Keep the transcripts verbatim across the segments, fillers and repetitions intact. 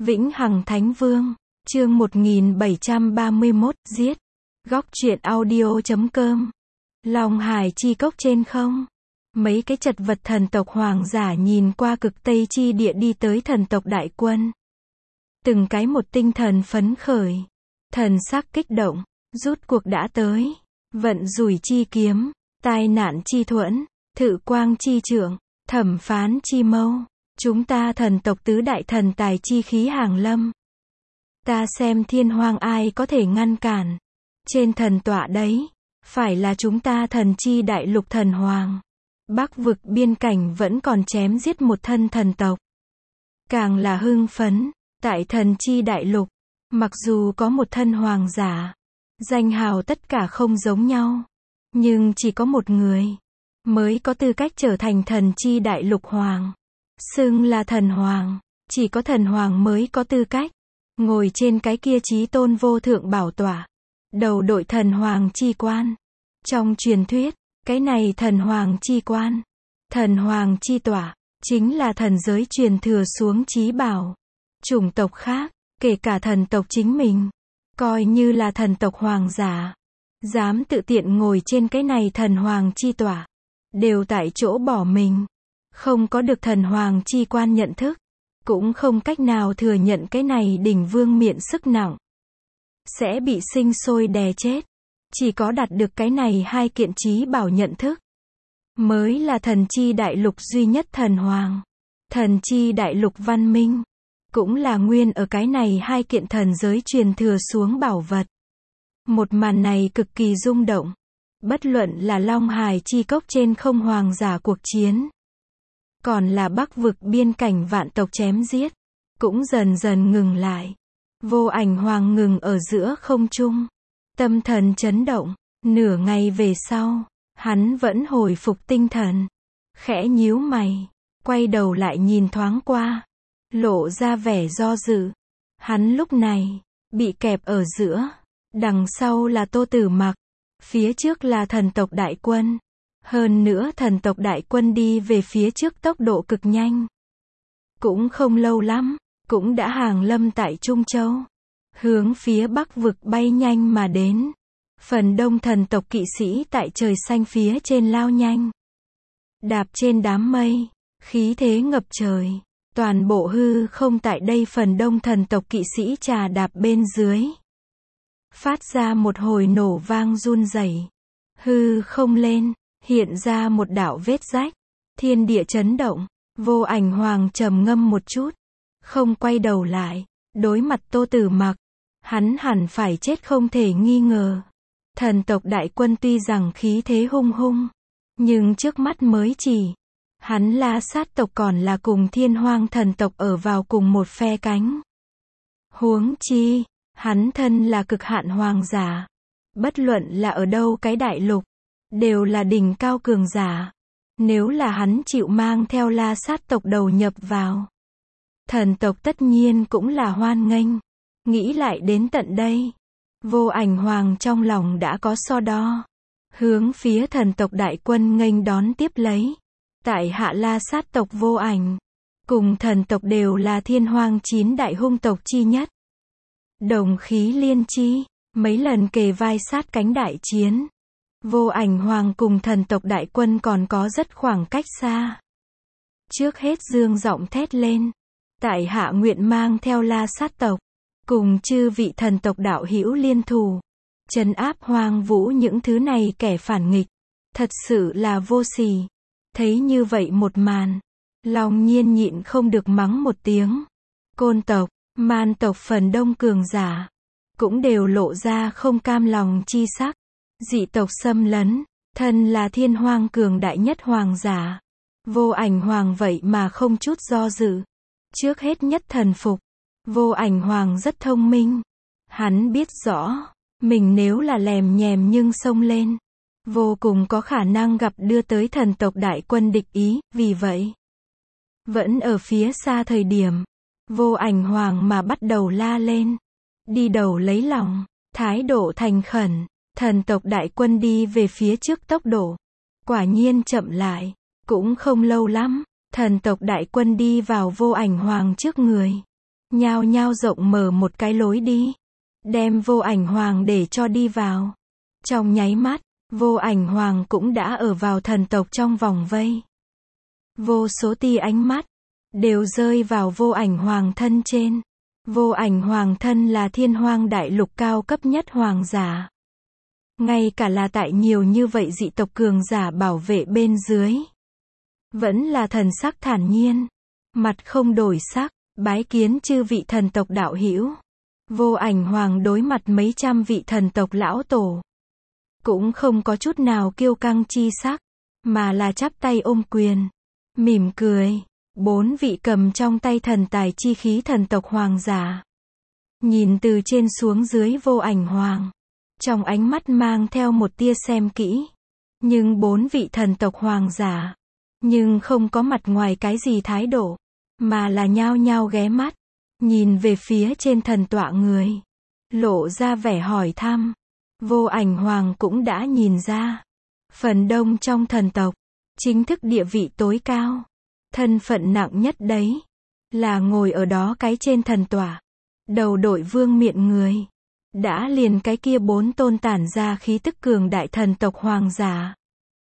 Vĩnh Hằng Thánh Vương, chương một nghìn bảy trăm ba mươi mốt, giết. Góc truyện audio chấm com. Long Hải chi cốc trên không. Mấy cái chật vật thần tộc hoàng giả nhìn qua cực Tây chi địa đi tới thần tộc đại quân. Từng cái một tinh thần phấn khởi. Thần sắc kích động, rút cuộc đã tới. Vận rủi chi kiếm, tai nạn chi thuẫn, thự quang chi trượng, thẩm phán chi mâu. Chúng ta thần tộc tứ đại thần tài chi khí hàng lâm. Ta xem thiên hoang ai có thể ngăn cản. Trên thần tọa đấy, phải là chúng ta thần chi đại lục thần hoàng. Bắc vực biên cảnh vẫn còn chém giết một thân thần tộc. Càng là hưng phấn, tại thần chi đại lục, mặc dù có một thân hoàng giả, danh hào tất cả không giống nhau, nhưng chỉ có một người mới có tư cách trở thành thần chi đại lục hoàng. Xưng là thần hoàng, chỉ có thần hoàng mới có tư cách ngồi trên cái kia chí tôn vô thượng bảo tọa, đầu đội thần hoàng chi quan. Trong truyền thuyết, cái này thần hoàng chi quan, thần hoàng chi tọa, chính là thần giới truyền thừa xuống chí bảo. Chủng tộc khác, kể cả thần tộc chính mình, coi như là thần tộc hoàng giả, dám tự tiện ngồi trên cái này thần hoàng chi tọa, đều tại chỗ bỏ mình. Không có được thần hoàng chi quan nhận thức, cũng không cách nào thừa nhận cái này đỉnh vương miện sức nặng, sẽ bị sinh sôi đè chết. Chỉ có đạt được cái này hai kiện chí bảo nhận thức, mới là thần chi đại lục duy nhất thần hoàng. Thần chi đại lục văn minh, cũng là nguyên ở cái này hai kiện thần giới truyền thừa xuống bảo vật. Một màn này cực kỳ rung động. Bất luận là Long Hải chi cốc trên không hoàng giả cuộc chiến, còn là Bắc vực biên cảnh vạn tộc chém giết, cũng dần dần ngừng lại. Vô Ảnh Hoàng ngừng ở giữa không trung, tâm thần chấn động. Nửa ngày về sau, hắn vẫn hồi phục tinh thần, khẽ nhíu mày, quay đầu lại nhìn thoáng qua, lộ ra vẻ do dự. Hắn lúc này bị kẹp ở giữa, đằng sau là Tô Tử Mặc, phía trước là thần tộc đại quân. Hơn nữa thần tộc đại quân đi về phía trước tốc độ cực nhanh. Cũng không lâu lắm, cũng đã hàng lâm tại Trung Châu, hướng phía Bắc vực bay nhanh mà đến. Phần đông thần tộc kỵ sĩ tại trời xanh phía trên lao nhanh, đạp trên đám mây, khí thế ngập trời. Toàn bộ hư không tại đây phần đông thần tộc kỵ sĩ trà đạp bên dưới, phát ra một hồi nổ vang run rẩy. Hư không lên, hiện ra một đạo vết rách, thiên địa chấn động. Vô Ảnh Hoàng trầm ngâm một chút, không quay đầu lại, đối mặt Tô Tử Mặc. Hắn hẳn phải chết không thể nghi ngờ. Thần tộc đại quân tuy rằng khí thế hung hung, nhưng trước mắt mới chỉ, hắn La Sát tộc còn là cùng Thiên Hoang thần tộc ở vào cùng một phe cánh. Huống chi, hắn thân là cực hạn hoàng giả, bất luận là ở đâu cái đại lục, đều là đỉnh cao cường giả. Nếu là hắn chịu mang theo La Sát tộc đầu nhập vào, thần tộc tất nhiên cũng là hoan nghênh. Nghĩ lại đến tận đây, Vô Ảnh Hoàng trong lòng đã có so đo, hướng phía thần tộc đại quân nghênh đón tiếp lấy. Tại hạ La Sát tộc Vô Ảnh, cùng thần tộc đều là thiên hoang chín đại hung tộc chi nhất, đồng khí liên chi, mấy lần kề vai sát cánh đại chiến. Vô Ảnh Hoàng cùng thần tộc đại quân còn có rất khoảng cách xa. Trước hết dương giọng thét lên, tại hạ nguyện mang theo La Sát tộc, cùng chư vị thần tộc đạo hữu liên thủ, trấn áp hoang vũ những thứ này kẻ phản nghịch. Thật sự là vô sỉ. Thấy như vậy một màn, Long Nhiên nhịn không được mắng một tiếng. Côn tộc, Man tộc phần đông cường giả, cũng đều lộ ra không cam lòng chi sắc. Dị tộc xâm lấn, thân là thiên hoang cường đại nhất hoàng giả. Vô Ảnh Hoàng vậy mà không chút do dự, trước hết nhất thần phục. Vô Ảnh Hoàng rất thông minh. Hắn biết rõ, mình nếu là lèm nhèm nhưng xông lên, vô cùng có khả năng gặp đưa tới thần tộc đại quân địch ý. Vì vậy, vẫn ở phía xa thời điểm, Vô Ảnh Hoàng mà bắt đầu la lên, đi đầu lấy lòng, thái độ thành khẩn. Thần tộc đại quân đi về phía trước tốc độ, quả nhiên chậm lại. Cũng không lâu lắm, thần tộc đại quân đi vào Vô Ảnh Hoàng trước người. nhao nhao rộng mở một cái lối đi, đem Vô Ảnh Hoàng để cho đi vào. Trong nháy mắt, Vô Ảnh Hoàng cũng đã ở vào thần tộc trong vòng vây. Vô số tia ánh mắt đều rơi vào Vô Ảnh Hoàng thân trên. Vô Ảnh Hoàng thân là Thiên Hoang đại lục cao cấp nhất hoàng giả. Ngay cả là tại nhiều như vậy dị tộc cường giả bảo vệ bên dưới, vẫn là thần sắc thản nhiên, mặt không đổi sắc, bái kiến chư vị thần tộc đạo hữu. Vô Ảnh Hoàng đối mặt mấy trăm vị thần tộc lão tổ, cũng không có chút nào kiêu căng chi sắc, mà là chắp tay ôm quyền, mỉm cười. Bốn vị cầm trong tay thần tài chi khí thần tộc hoàng giả, nhìn từ trên xuống dưới Vô Ảnh Hoàng, trong ánh mắt mang theo một tia xem kỹ. Nhưng bốn vị thần tộc hoàng giả, nhưng không có mặt ngoài cái gì thái độ, mà là nhao nhao ghé mắt, nhìn về phía trên thần tọa người, lộ ra vẻ hỏi thăm. Vô Ảnh Hoàng cũng đã nhìn ra, phần đông trong thần tộc, chính thức địa vị tối cao, thân phận nặng nhất đấy, là ngồi ở đó cái trên thần tọa, đầu đội vương miện người. Đã liền cái kia bốn tôn tản ra khí tức cường đại thần tộc hoàng giả,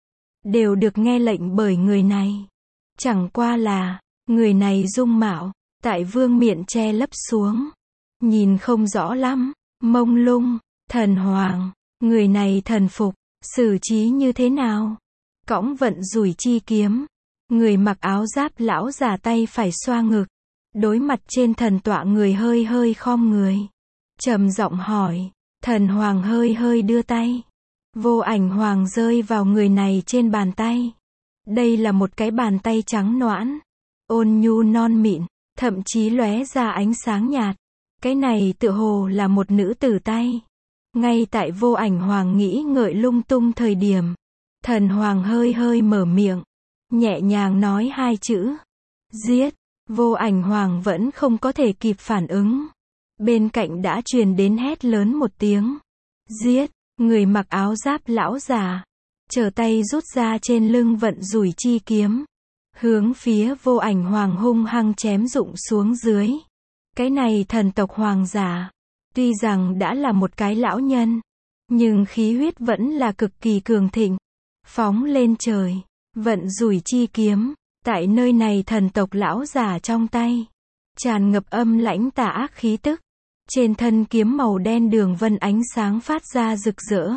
đều được nghe lệnh bởi người này. Chẳng qua là, người này dung mạo, tại vương miện che lấp xuống, nhìn không rõ lắm, mông lung. Thần hoàng, người này thần phục, xử trí như thế nào? Cõng vận rủi chi kiếm, người mặc áo giáp lão già tay phải xoa ngực, đối mặt trên thần tọa người hơi hơi khom người, trầm giọng hỏi. Thần hoàng hơi hơi đưa tay, Vô Ảnh Hoàng rơi vào người này trên bàn tay. Đây là một cái bàn tay trắng nõn, ôn nhu non mịn, thậm chí lóe ra ánh sáng nhạt. Cái này tựa hồ là một nữ tử tay. Ngay tại Vô Ảnh Hoàng nghĩ ngợi lung tung thời điểm, thần hoàng hơi hơi mở miệng, nhẹ nhàng nói hai chữ, giết. Vô Ảnh Hoàng vẫn không có thể kịp phản ứng, bên cạnh đã truyền đến hét lớn một tiếng, giết. Người mặc áo giáp lão già, trở tay rút ra trên lưng vận rủi chi kiếm, hướng phía Vô Ảnh Hoàng hung hăng chém rụng xuống dưới. Cái này thần tộc hoàng giả, tuy rằng đã là một cái lão nhân, nhưng khí huyết vẫn là cực kỳ cường thịnh, phóng lên trời. Vận rủi chi kiếm, tại nơi này thần tộc lão già trong tay, tràn ngập âm lãnh tà ác khí tức. Trên thân kiếm màu đen đường vân ánh sáng phát ra rực rỡ,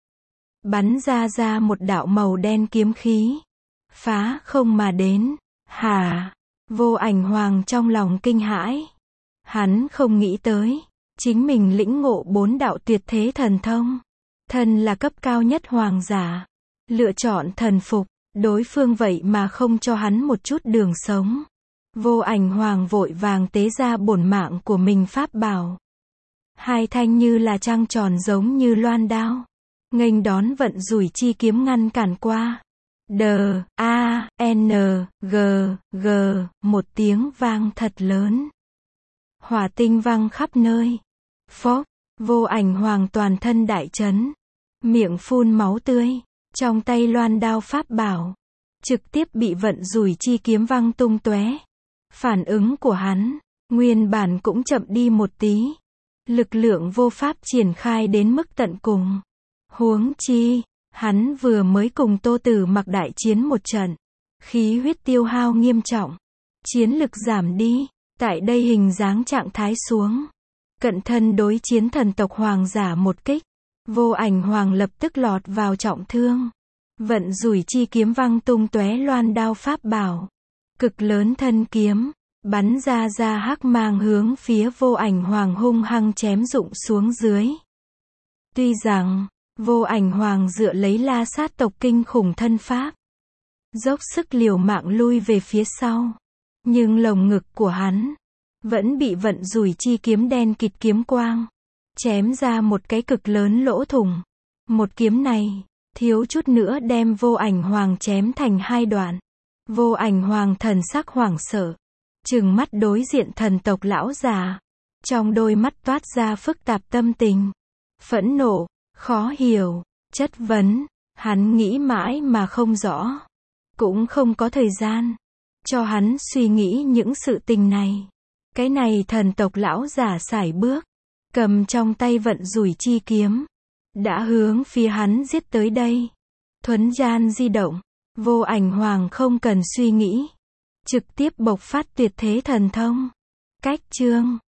bắn ra ra một đạo màu đen kiếm khí, phá không mà đến. Hả? Vô Ảnh Hoàng trong lòng kinh hãi. Hắn không nghĩ tới, chính mình lĩnh ngộ bốn đạo tuyệt thế thần thông, thân là cấp cao nhất hoàng giả, lựa chọn thần phục, đối phương vậy mà không cho hắn một chút đường sống. Vô Ảnh Hoàng vội vàng tế ra bổn mạng của mình pháp bảo. Hai thanh như là trăng tròn giống như loan đao, nghênh đón vận rủi chi kiếm ngăn cản qua. D, A, N, G, G, một tiếng vang thật lớn. Hỏa tinh văng khắp nơi. Phốc, Vô Ảnh Hoàng toàn thân đại chấn, miệng phun máu tươi, trong tay loan đao pháp bảo, trực tiếp bị vận rủi chi kiếm văng tung tóe. Phản ứng của hắn, nguyên bản cũng chậm đi một tí. Lực lượng vô pháp triển khai đến mức tận cùng. Huống chi, hắn vừa mới cùng Tô Tử Mặc đại chiến một trận, khí huyết tiêu hao nghiêm trọng, chiến lực giảm đi. Tại đây hình dáng trạng thái xuống, cận thân đối chiến thần tộc hoàng giả một kích, Vô Ảnh Hoàng lập tức lọt vào trọng thương. Vận rủi chi kiếm văng tung tóe loan đao pháp bảo, cực lớn thân kiếm, bắn ra ra hắc mang hướng phía Vô Ảnh Hoàng hung hăng chém rụng xuống dưới. Tuy rằng, Vô Ảnh Hoàng dựa lấy La Sát tộc kinh khủng thân pháp, dốc sức liều mạng lui về phía sau, nhưng lồng ngực của hắn, vẫn bị vận rủi chi kiếm đen kịt kiếm quang, chém ra một cái cực lớn lỗ thủng. Một kiếm này, thiếu chút nữa đem Vô Ảnh Hoàng chém thành hai đoạn. Vô Ảnh Hoàng thần sắc hoảng sợ, trừng mắt đối diện thần tộc lão già, trong đôi mắt toát ra phức tạp tâm tình, phẫn nộ, khó hiểu, chất vấn. Hắn nghĩ mãi mà không rõ, cũng không có thời gian cho hắn suy nghĩ những sự tình này. Cái này thần tộc lão giả sải bước, cầm trong tay vận rủi chi kiếm, đã hướng phía hắn giết tới đây. Thuấn gian di động, Vô Ảnh Hoàng không cần suy nghĩ, trực tiếp bộc phát tuyệt thế thần thông. Cách chương